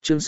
Chương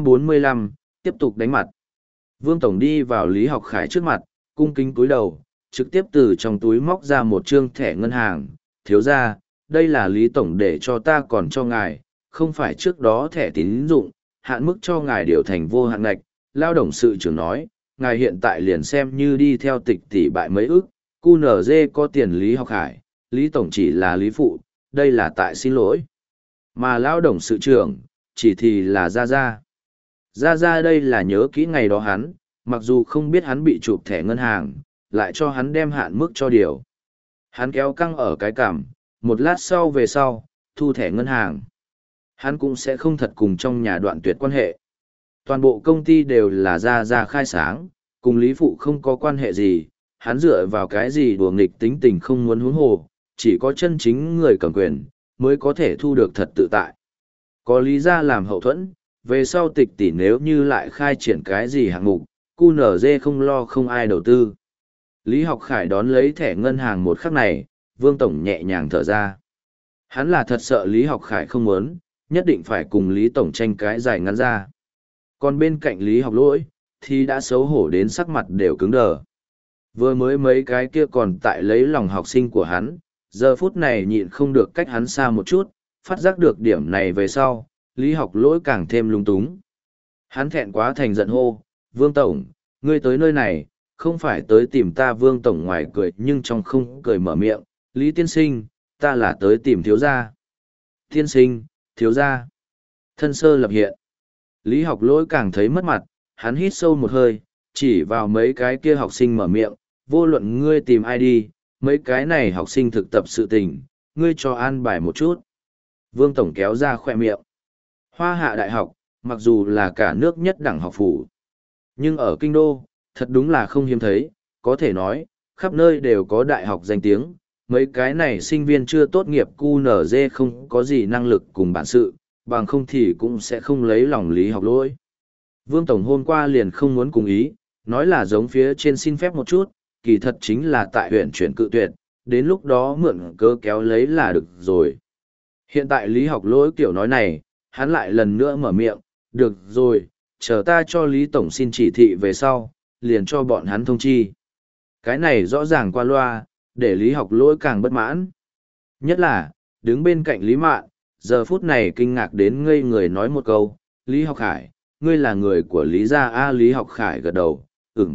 645, tiếp tục đánh mặt. Vương Tổng đi vào Lý Học Khải trước mặt, cung kính cúi đầu, trực tiếp từ trong túi móc ra một trương thẻ ngân hàng. Thiếu ra, đây là Lý Tổng để cho ta còn cho ngài, không phải trước đó thẻ tín dụng, hạn mức cho ngài điều thành vô hạn ngạch. Lao động sự trưởng nói, ngài hiện tại liền xem như đi theo tịch tỷ bại mấy ức, QNZ có tiền Lý Học Khải, Lý Tổng chỉ là Lý Phụ, đây là tại xin lỗi. Mà Lao động sự trưởng, chỉ thì là Gia Gia. Gia Gia đây là nhớ kỹ ngày đó hắn, mặc dù không biết hắn bị chụp thẻ ngân hàng, lại cho hắn đem hạn mức cho điều. Hắn kéo căng ở cái cằm, một lát sau về sau, thu thẻ ngân hàng. Hắn cũng sẽ không thật cùng trong nhà đoạn tuyệt quan hệ. Toàn bộ công ty đều là Gia Gia khai sáng, cùng Lý Phụ không có quan hệ gì, hắn dựa vào cái gì đùa nghịch tính tình không muốn huống hồ, chỉ có chân chính người cầm quyền, mới có thể thu được thật tự tại. Có Lý Gia làm hậu thuẫn, về sau tịch tỷ nếu như lại khai triển cái gì hạng mục, QNZ không lo không ai đầu tư. Lý Học Khải đón lấy thẻ ngân hàng một khắc này, Vương Tổng nhẹ nhàng thở ra. Hắn là thật sợ Lý Học Khải không muốn, nhất định phải cùng Lý Tổng tranh cái dài ngắn ra. Còn bên cạnh Lý Học Lỗi, thì đã xấu hổ đến sắc mặt đều cứng đờ. Vừa mới mấy cái kia còn tại lấy lòng học sinh của hắn, giờ phút này nhịn không được cách hắn xa một chút, phát giác được điểm này về sau, Lý Học Lỗi càng thêm lung túng. Hắn thẹn quá thành giận hô, Vương Tổng, ngươi tới nơi này, không phải tới tìm ta. Vương Tổng ngoài cười nhưng trong không cười mở miệng, Lý Tiên Sinh, ta là tới tìm thiếu gia. Tiên Sinh, thiếu gia. Thân sơ lập hiện. Lý Học Lỗi càng thấy mất mặt, hắn hít sâu một hơi, chỉ vào mấy cái kia học sinh mở miệng, vô luận ngươi tìm ai đi, mấy cái này học sinh thực tập sự tình, ngươi cho an bài một chút. Vương Tổng kéo ra khoe miệng. Hoa Hạ Đại học, mặc dù là cả nước nhất đẳng học phủ, nhưng ở kinh đô, thật đúng là không hiếm thấy, có thể nói, khắp nơi đều có đại học danh tiếng. Mấy cái này sinh viên chưa tốt nghiệp QNZ không có gì năng lực cùng bản sự, bằng không thì cũng sẽ không lấy lòng Lý Học Lỗi. Vương Tổng hôm qua liền không muốn cùng ý, nói là giống phía trên xin phép một chút, kỳ thật chính là tại huyện chuyển cự tuyệt, đến lúc đó mượn cớ kéo lấy là được rồi. Hiện tại Lý Học Lỗi kiểu nói này, hắn lại lần nữa mở miệng, được rồi, chờ ta cho Lý Tổng xin chỉ thị về sau, liền cho bọn hắn thông chi. Cái này rõ ràng qua loa, để Lý Học Lỗi càng bất mãn. Nhất là, đứng bên cạnh Lý Mạn, giờ phút này kinh ngạc đến ngây người nói một câu, Lý Học Khải, ngươi là người của Lý gia a? Lý Học Khải gật đầu, ừm.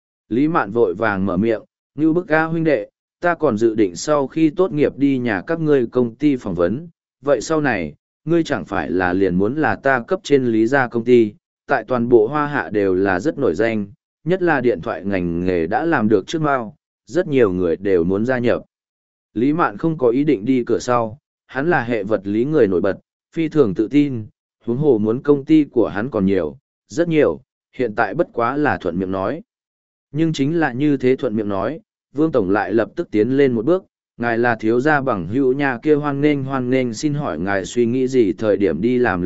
Lý Mạn vội vàng mở miệng, như bức a huynh đệ, ta còn dự định sau khi tốt nghiệp đi nhà các ngươi công ty phỏng vấn, vậy sau này, ngươi chẳng phải là liền muốn là ta cấp trên Lý gia công ty, tại toàn bộ Hoa Hạ đều là rất nổi danh, nhất là điện thoại ngành nghề đã làm được trước mao, rất nhiều người đều muốn gia nhập. Lý Mạn không có ý định đi cửa sau, hắn là hệ vật lý người nổi bật, phi thường tự tin, huống hồ muốn công ty của hắn còn nhiều, rất nhiều, hiện tại bất quá là thuận miệng nói. Nhưng chính là như thế thuận miệng nói, Vương Tổng lại lập tức tiến lên một bước, ngài là thiếu gia bằng hữu nhà kia, hoan nghênh, xin hỏi ngài suy nghĩ gì thời điểm đi làm.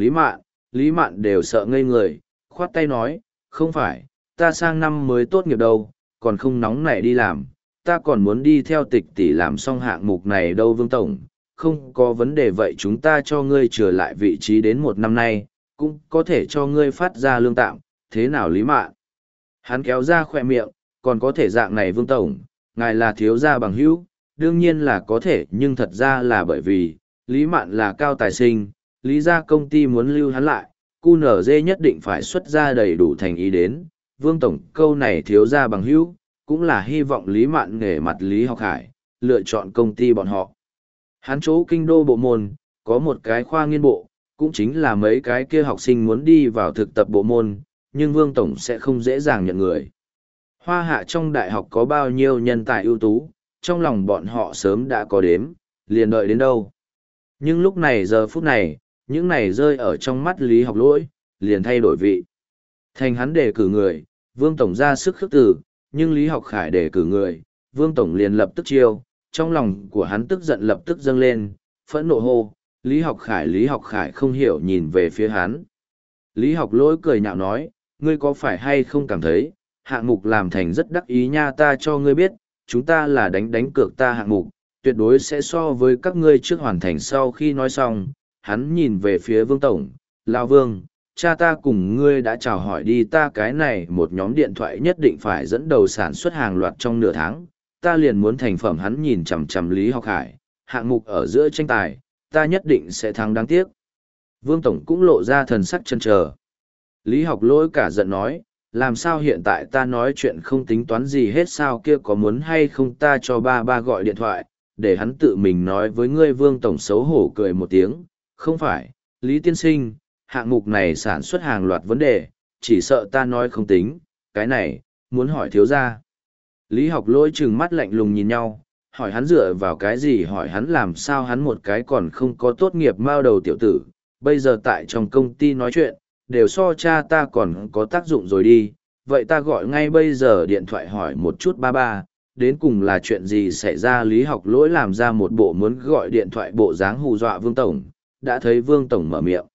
Lý Mạn đều sợ ngây người, khoát tay nói, không phải, ta sang năm mới tốt nghiệp đâu, còn không nóng nảy đi làm, ta còn muốn đi theo tịch tỷ làm xong hạng mục này đâu. Vương Tổng, không có vấn đề, vậy chúng ta cho ngươi trở lại vị trí đến 1 năm nay, cũng có thể cho ngươi phát ra lương tạm, thế nào Lý Mạn? Hắn kéo ra khỏe miệng, còn có thể dạng này. Vương Tổng, ngài là thiếu gia bằng hữu, đương nhiên là có thể, nhưng thật ra là bởi vì, Lý Mạn là cao tài sinh, Lý gia công ty muốn lưu hắn lại, QNZ nhất định phải xuất ra đầy đủ thành ý đến. Vương Tổng câu này thiếu gia bằng hữu, cũng là hy vọng Lý Mạn nể mặt Lý Học Khải, lựa chọn công ty bọn họ. Hắn chỗ kinh đô bộ môn, có một cái khoa nghiên bộ, cũng chính là mấy cái kia học sinh muốn đi vào thực tập bộ môn, nhưng Vương Tổng sẽ không dễ dàng nhận người. Hoa Hạ trong đại học có bao nhiêu nhân tài ưu tú, trong lòng bọn họ sớm đã có đếm, liền đợi đến đâu. Nhưng lúc này giờ phút này, những này rơi ở trong mắt Lý Học Lỗi, liền thay đổi vị. Thành hắn đề cử người, Vương Tổng ra sức khước từ, nhưng Lý Học Khải đề cử người, Vương Tổng liền lập tức chiêu, trong lòng của hắn tức giận lập tức dâng lên, phẫn nộ hô, Lý Học Khải không hiểu nhìn về phía hắn. Lý Học Lỗi cười nhạo nói, ngươi có phải hay không cảm thấy, hạng mục làm thành rất đắc ý nha, ta cho ngươi biết, chúng ta là đánh cược ta hạng mục, tuyệt đối sẽ so với các ngươi trước hoàn thành. Sau khi nói xong, hắn nhìn về phía Vương Tổng, Lão Vương, cha ta cùng ngươi đã chào hỏi đi, ta cái này một nhóm điện thoại nhất định phải dẫn đầu sản xuất hàng loạt trong nửa tháng, ta liền muốn thành phẩm. Hắn nhìn chằm chằm Lý Học Hải, hạng mục ở giữa tranh tài, ta nhất định sẽ thắng, đáng tiếc. Vương Tổng cũng lộ ra thần sắc chần chờ. Lý Học Lỗi cả giận nói, làm sao hiện tại ta nói chuyện không tính toán gì hết sao, kia có muốn hay không ta cho ba gọi điện thoại, để hắn tự mình nói với ngươi. Vương Tổng xấu hổ cười một tiếng, không phải, Lý Tiên Sinh, hạng mục này sản xuất hàng loạt vấn đề, chỉ sợ ta nói không tính, cái này, muốn hỏi thiếu gia. Lý Học Lỗi trừng mắt lạnh lùng nhìn nhau, hỏi hắn dựa vào cái gì, hỏi hắn làm sao, hắn một cái còn không có tốt nghiệp mao đầu tiểu tử, bây giờ tại trong công ty nói chuyện, đều so cha ta còn có tác dụng rồi đi, vậy ta gọi ngay bây giờ điện thoại hỏi một chút ba, đến cùng là chuyện gì xảy ra. Lý Học Lỗi làm ra một bộ muốn gọi điện thoại bộ dáng hù dọa Vương Tổng, đã thấy Vương Tổng mở miệng.